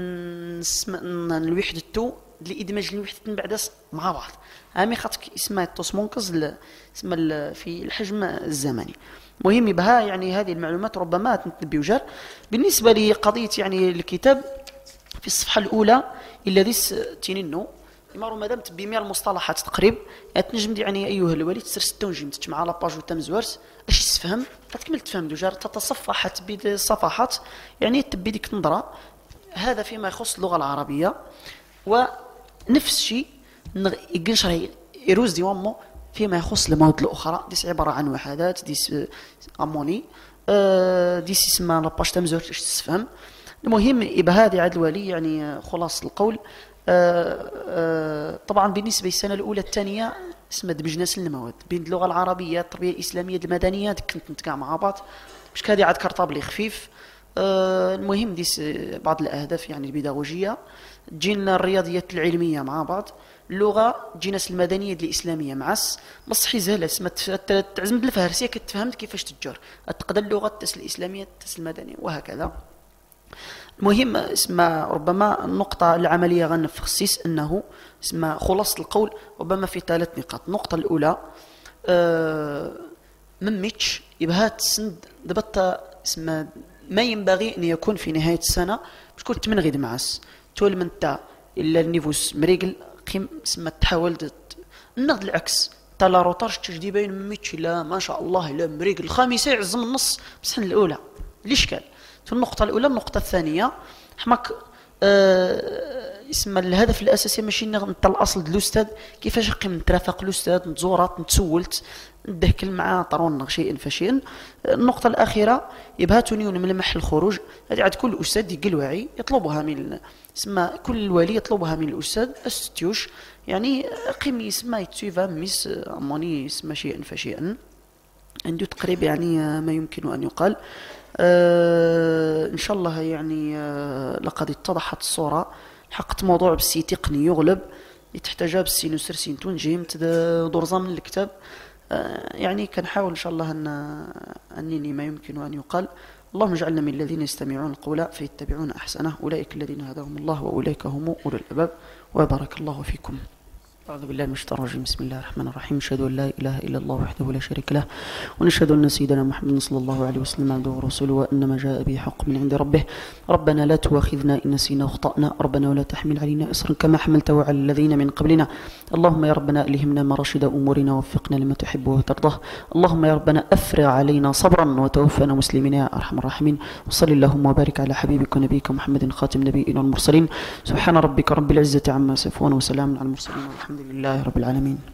الوحده تو الادماج الوحده من بعد مع بعض امي خاطك اسمها توسمونكز اسمها في الحجم الزمني. مهم بها يعني هذه المعلومات ربما تنتبه وجر بالنسبه لقضيه يعني الكتاب في الصفحه الاولى الذي تينينو مارو مادام بمية المصطلحات تقريب يعني تنجم يعني ايها الوالد تسر ستة ونجم تجمع على باج وتم زوارت اش تفهم تكمل تفهم دوجار تتصفح تبيد الصفحات يعني تبي ديك نظره هذا فيما يخص اللغه العربيه. ونفس الشيء يقنشر يروز دي وامو فيما يخص المواد الاخرى ديس عباره عن وحدات ديس اموني آه ديس اسمها لاباج تم زوارت اش تفهم. المهم يبقى هذه عاد الوالي يعني خلاص القول آآ آآ طبعا بالنسبه للسنه الاولى الثانيه اسمها دمجنا المواد بين اللغه العربيه التربيه الاسلاميه المدنيه كنت نتكاع مع بعض باش كادي عاد كرطابلي خفيف. المهم ديس بعض الاهداف يعني البيداغوجيه تجينا الرياضيات العلميه مع بعض اللغه تجينا المدنيه الاسلاميه معس مصحي زهله اسمها تعزم بالفارسيه كتفهمت كيفاش تجر تقدر اللغه التس الاسلاميه التس المدنيه وهكذا. المهم اسمها ربما النقطة العملية غنفخصيس أنه اسمها خلاصة القول ربما في ثلاث نقاط. النقطة الأولى آه من ميتش يبقى تسند دبطة اسمها ما ينبغي أن يكون في نهاية السنة باش كنت من غير معس تول من تا إلا النيفوس مريقل قيم اسمها تحاول النقد العكس تلا روتارش تجدي بين من ميتش لا ما شاء الله لا مريقل الخامسة يعزم النص بسن الأولى الإشكال في النقطة الأولى. النقطة الثانية حماك آه اسم الهدف الأساسي ماشي نتا الأصل ديال الأستاذ كيفاش قيم نترافق الأستاذ نتزورات نتسولت ندهكل معاه طرون شيئا فشيئا. النقطة الأخيرة يبها تونيون من ملمح الخروج هذه عاد كل أستاذ يقل وعي يطلبها من اسم كل ولي يطلبها من الأستاذ استيوش يعني قيم يسمى يتسيفا ميس أموني اسم شيئا فشيئا عنده تقريبا يعني ما يمكن أن يقال. آه إن شاء الله يعني آه لقد اتضحت الصورة حقت موضوع بسي تقني يغلب يتحتاج بسي نسر سينتون جيمت درزا من الكتاب آه يعني كنحاول إن شاء الله أن أنني ما يمكن أن يقال. اللهم اجعلنا من الذين يستمعون القول فيتبعون أحسنه أولئك الذين هداهم الله وأولئك هم أولو الألباب وبارك الله فيكم. أعوذ بالله من الشيطان الرجيم بسم الله الرحمن الرحيم نشهد أن لا إله إلا الله وحده لا شريك له ونشهد أن سيدنا محمد صلى الله عليه وسلم عبده ورسوله وأن ما جاء به حق من عند ربه. ربنا لا تؤاخذنا إن نسينا وأخطأنا ربنا ولا تحمل علينا إصرا كما حملته على الذين من قبلنا. اللهم يا ربنا ألهمنا مراشد أمورنا ووفقنا لما تحب وترضاه. اللهم يا ربنا أفرغ علينا صبرا وتوفنا مسلمين يا أرحم الراحمين. وصل اللهم وبارك على حبيبك ونبيك محمد خاتم النبيين والمرسلين. سبحان ربك رب العزة عما يصفون وسلام على المرسلين والحمد لله رب العالمين.